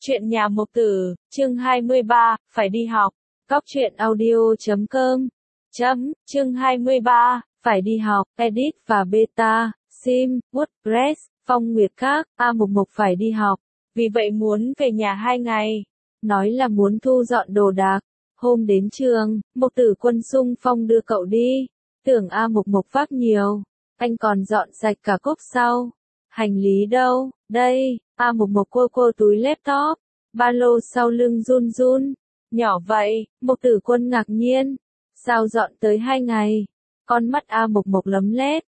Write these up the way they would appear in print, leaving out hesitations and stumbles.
Chuyện nhà Mộc Tử, chương 23, phải đi học. Cóc truyện audio.com. Chương 23, phải đi học, edit và beta, sim, WordPress, Phong Nguyệt Các, Mộc phải đi học. Vì vậy muốn về nhà 2 ngày. Nói là muốn thu dọn đồ đạc. Hôm đến trường, Mộc Tử Quân xung phong đưa cậu đi. Tưởng Mộc vác nhiều. Anh còn dọn sạch cả cốp sau. Hành lý đâu? Đây. Mộc cô túi laptop. Ba lô sau lưng run run. Nhỏ vậy, Mộc Tử Quân ngạc nhiên. Sao dọn tới 2 ngày? Con mắt Mộc lấm lét.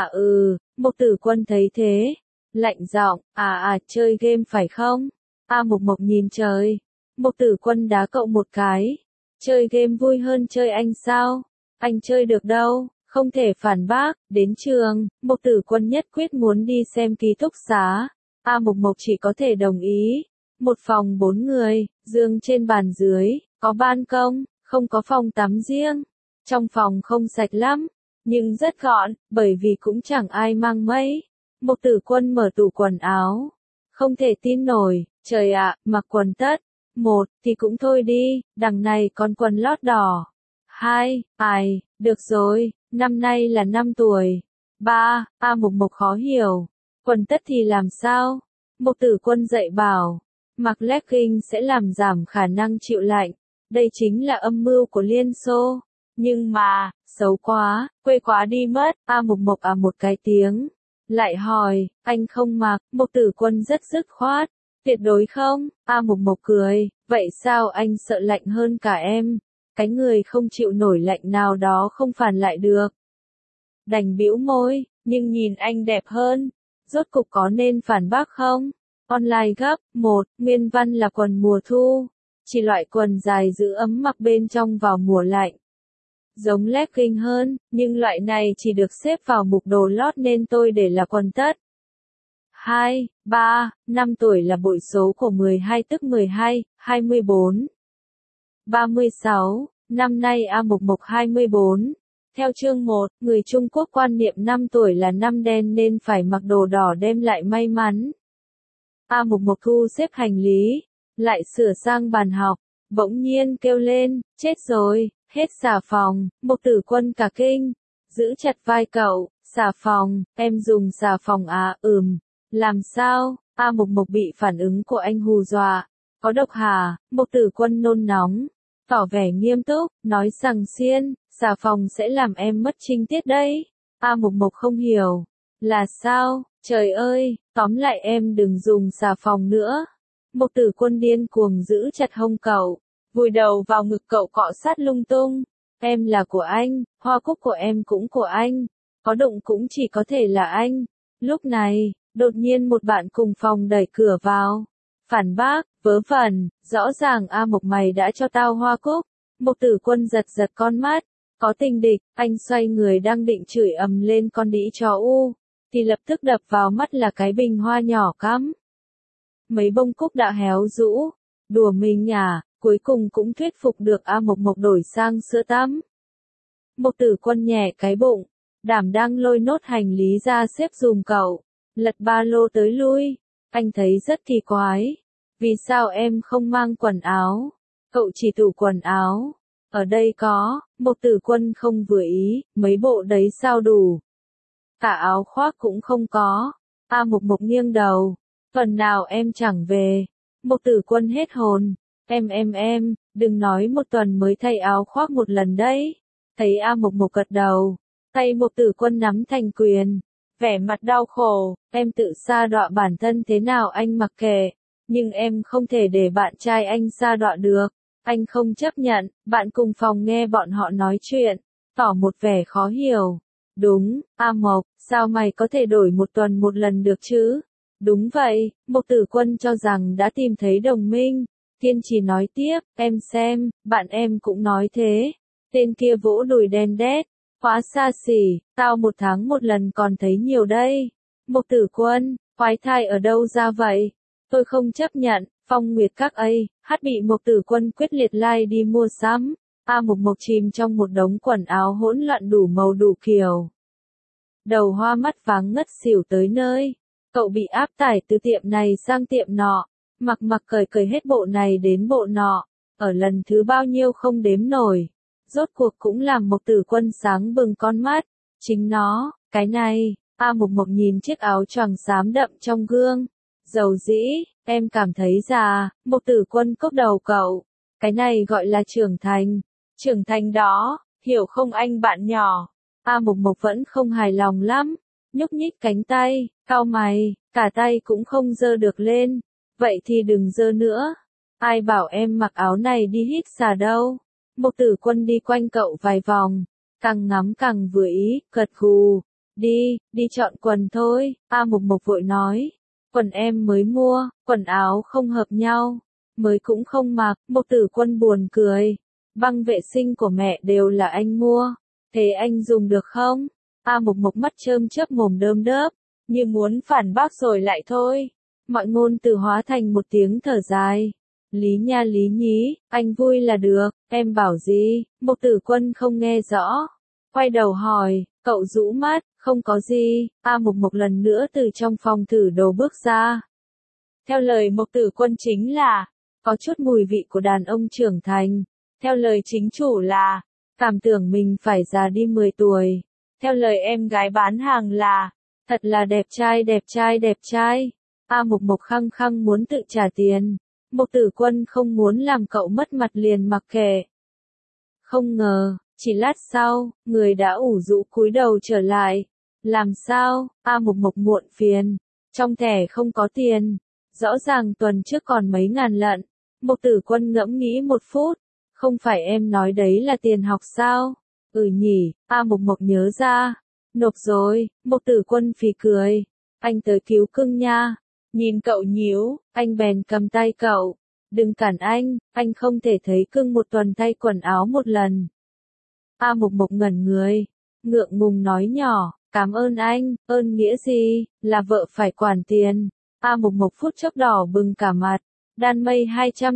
Mộc Tử Quân thấy thế. Lạnh giọng, chơi game phải không? Mộc nhìn trời. Mộc Tử Quân đá cậu một cái. Chơi game vui hơn chơi anh sao? Anh chơi được đâu, không thể phản bác. Đến trường, Mộc Tử Quân nhất quyết muốn đi xem ký túc xá. Mộc chỉ có thể đồng ý. Một phòng 4 người, giường trên bàn dưới, có ban công, không có phòng tắm riêng. Trong phòng không sạch lắm, nhưng rất gọn, bởi vì cũng chẳng ai mang mấy. Mộc Tử Quân mở tủ quần áo. Không thể tin nổi, trời ạ, mặc quần tất. 1, thì cũng thôi đi, đằng này còn quần lót đỏ. 2, được rồi, năm nay là 5 tuổi. 3, Mộc khó hiểu. Quần tất thì làm sao? Mộc Tử Quân dạy bảo. Mặc legging sẽ làm giảm khả năng chịu lạnh. Đây chính là âm mưu của Liên Xô. Nhưng mà, xấu quá, quê quá đi mất. Mộc một cái tiếng. Lại hỏi, anh không mặc. Mộc Tử Quân rất dứt khoát. Tuyệt đối không. Mộc cười. Vậy sao anh sợ lạnh hơn cả em? Cái người không chịu nổi lạnh nào đó không phản lại được. Đành bĩu môi, nhưng nhìn anh đẹp hơn. Rốt cục có nên phản bác không? Online gấp. 1, nguyên văn là quần mùa thu. Chỉ loại quần dài giữ ấm mặc bên trong vào mùa lạnh. Giống legging hơn, nhưng loại này chỉ được xếp vào mục đồ lót nên tôi để là quần tất. 2, 3, 5 tuổi là bội số của 12 tức 12, 24. 36, năm nay Mộc 24. Theo chương 1, người Trung Quốc quan niệm 5 tuổi là năm đen nên phải mặc đồ đỏ đem lại may mắn. Mộc thu xếp hành lý, lại sửa sang bàn học, bỗng nhiên kêu lên, chết rồi, hết xà phòng. Mộc Tử Quân cả kinh, giữ chặt vai cậu, xà phòng, em dùng xà phòng làm sao? Mộc bị phản ứng của anh hù dọa, có độc hả? Mộc Tử Quân nôn nóng, tỏ vẻ nghiêm túc, nói rằng xiên, xà phòng sẽ làm em mất trinh tiết đấy. Mộc không hiểu, là sao? Trời ơi, tóm lại em đừng dùng xà phòng nữa. Mộc Tử Quân điên cuồng giữ chặt hông cậu, vùi đầu vào ngực cậu cọ sát lung tung. Em là của anh, hoa cúc của em cũng của anh, có đụng cũng chỉ có thể là anh. Lúc này, đột nhiên một bạn cùng phòng đẩy cửa vào. Phản bác, vớ vẩn, rõ ràng Mộc mày đã cho tao hoa cúc. Mộc Tử Quân giật con mắt, có tình địch, anh xoay người đang định chửi ầm lên con đĩ chó thì lập tức đập vào mắt là cái bình hoa nhỏ cắm. Mấy bông cúc đã héo rũ, đùa mình cuối cùng cũng thuyết phục được Mộc đổi sang sữa tắm. Mộc Tử Quân nhẹ cái bụng, đảm đang lôi nốt hành lý ra xếp giùm cậu, lật ba lô tới lui. Anh thấy rất kỳ quái. Vì sao em không mang quần áo? Cậu chỉ tủ quần áo. Ở đây có. Mộc Tử Quân không vừa ý, mấy bộ đấy sao đủ? Cả áo khoác cũng không có. Mộc nghiêng đầu. Phần nào em chẳng về. Mộc Tử Quân hết hồn. Em, đừng nói một tuần mới thay áo khoác một lần đấy. Thấy Mộc gật đầu. Tay Mộc Tử Quân nắm thành quyền. Vẻ mặt đau khổ, em tự sa đọa bản thân thế nào anh mặc kệ. Nhưng em không thể để bạn trai anh sa đọa được. Anh không chấp nhận. Bạn cùng phòng nghe bọn họ nói chuyện, tỏ một vẻ khó hiểu. Đúng, Mộc, sao mày có thể đổi một tuần một lần được chứ? Đúng vậy, Mộc Tử Quân cho rằng đã tìm thấy đồng minh. Kiên trì nói tiếp, em xem, bạn em cũng nói thế. Tên kia vỗ đùi đen đét, quá xa xỉ, tao 1 tháng một lần còn thấy nhiều đây. Mộc Tử Quân, quái thai ở đâu ra vậy? Tôi không chấp nhận. Phong Nguyệt Các bị Mộc Tử Quân quyết liệt lai đi mua sắm. Mộc chìm trong một đống quần áo hỗn loạn đủ màu đủ kiểu. Đầu hoa mắt váng ngất xỉu tới nơi. Cậu bị áp tải từ tiệm này sang tiệm nọ. Mặc cởi hết bộ này đến bộ nọ, ở lần thứ bao nhiêu không đếm nổi. Rốt cuộc cũng làm Mộc Tử Quân sáng bừng con mắt, chính nó, cái này, Mộc nhìn chiếc áo choàng xám đậm trong gương, dầu dĩ, em cảm thấy già, Mộc Tử Quân cốc đầu cậu, cái này gọi là trưởng thành đó, hiểu không anh bạn nhỏ. Mộc vẫn không hài lòng lắm, nhúc nhích cánh tay, cau mày, cả tay cũng không giơ được lên, vậy thì đừng giơ nữa, ai bảo em mặc áo này đi hít xà đâu. Mộc Tử Quân đi quanh cậu vài vòng, càng ngắm càng vừa ý, gật gù, đi chọn quần thôi, Mộc vội nói, quần em mới mua, quần áo không hợp nhau, mới cũng không mặc. Mộc Tử Quân buồn cười, băng vệ sinh của mẹ đều là anh mua, thế anh dùng được không? Mộc mắt chớm chớp mồm đơm đớp, như muốn phản bác rồi lại thôi, mọi ngôn từ hóa thành một tiếng thở dài. Lý nha lý nhí, anh vui là được, em bảo gì? Mộc Tử Quân không nghe rõ, quay đầu hỏi, cậu rũ mắt, không có gì. Mộc lần nữa từ trong phòng thử đồ bước ra. Theo lời Mộc Tử Quân chính là, có chút mùi vị của đàn ông trưởng thành. Theo lời chính chủ là, cảm tưởng mình phải già đi 10 tuổi. Theo lời em gái bán hàng là, thật là đẹp trai. Mộc khăng khăng muốn tự trả tiền. Mộc Tử Quân không muốn làm cậu mất mặt liền mặc kệ. Không ngờ, chỉ lát sau, người đã ủ rũ cúi đầu trở lại. Làm sao? Mộc muộn phiền. Trong thẻ không có tiền. Rõ ràng tuần trước còn mấy ngàn lận. Mộc Tử Quân ngẫm nghĩ một phút. Không phải em nói đấy là tiền học sao? Ừ nhỉ, Mộc nhớ ra. Nộp rồi. Mộc Tử Quân phì cười. Anh tới cứu cưng nha. Nhìn cậu nhíu, anh bèn cầm tay cậu. Đừng cản anh không thể thấy cưng một tuần thay quần áo một lần. Mộc ngẩn người, ngượng ngùng nói nhỏ, cảm ơn anh, ơn nghĩa gì, là vợ phải quản tiền. Mộc phút chốc đỏ bừng cả mặt. Đan mây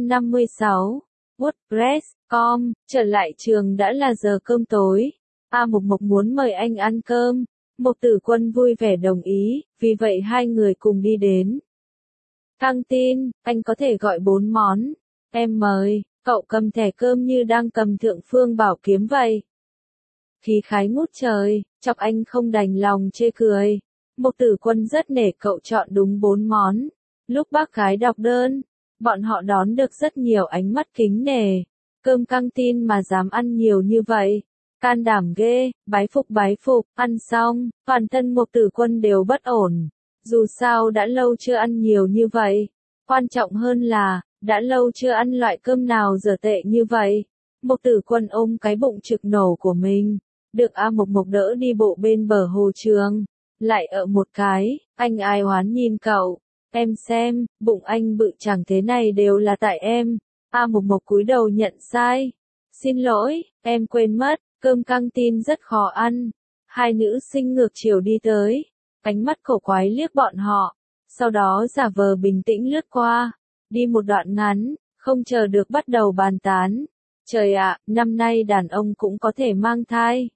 256, WordPress.com, trở lại trường đã là giờ cơm tối. Mộc muốn mời anh ăn cơm. Mộc Tử Quân vui vẻ đồng ý, vì vậy hai người cùng đi đến căng tin. Anh có thể gọi 4 món. Em mời. Cậu cầm thẻ cơm như đang cầm Thượng Phương Bảo Kiếm vậy. Khí khái ngút trời, chọc anh không đành lòng chê cười. Mộc Tử Quân rất nể cậu chọn đúng 4 món. Lúc bác gái đọc đơn, bọn họ đón được rất nhiều ánh mắt kính nể. Cơm căng tin mà dám ăn nhiều như vậy. Can đảm ghê, bái phục, ăn xong, toàn thân Mộc Tử Quân đều bất ổn. Dù sao đã lâu chưa ăn nhiều như vậy. Quan trọng hơn là, đã lâu chưa ăn loại cơm nào dở tệ như vậy. Mộc Tử Quân ôm cái bụng trực nổ của mình. Được Mộc đỡ đi bộ bên bờ hồ trường. Lại ở một cái, anh ai oán nhìn cậu. Em xem, bụng anh bự chẳng thế này đều là tại em. Mộc cúi đầu nhận sai. Xin lỗi, em quên mất, cơm căng tin rất khó ăn. Hai nữ sinh ngược chiều đi tới. Ánh mắt cổ quái liếc bọn họ. Sau đó giả vờ bình tĩnh lướt qua. Đi một đoạn ngắn, không chờ được bắt đầu bàn tán. Trời ạ, năm nay đàn ông cũng có thể mang thai.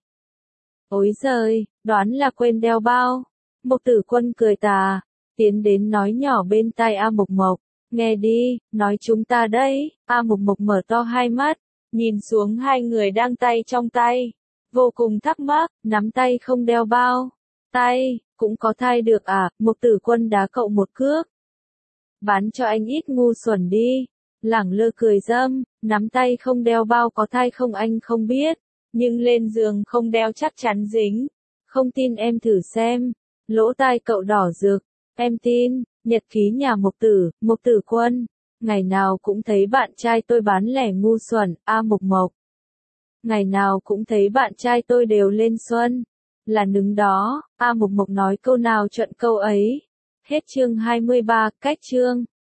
Ối giời, đoán là quên đeo bao. Mộc Tử Quân cười tà, tiến đến nói nhỏ bên tai Mộc. Nghe đi, nói chúng ta đấy. Mộc mở to hai mắt, nhìn xuống hai người đang tay trong tay. Vô cùng thắc mắc, nắm tay không đeo bao. Tay, cũng có thai được à? Mộc Tử Quân đá cậu một cước. Bán cho anh ít ngu xuẩn đi. Lẳng lơ cười dâm, nắm tay không đeo bao có thai không anh không biết. Nhưng lên giường không đeo chắc chắn dính. Không tin em thử xem. Lỗ tai cậu đỏ rực. Em tin. Nhật ký nhà Mộc Tử Quân. Ngày nào cũng thấy bạn trai tôi bán lẻ ngu xuẩn. Mộc. Ngày nào cũng thấy bạn trai tôi đều lên xuân. Là nứng đó. Mộc nói câu nào chuẩn câu ấy. Hết chương 23, cách chương.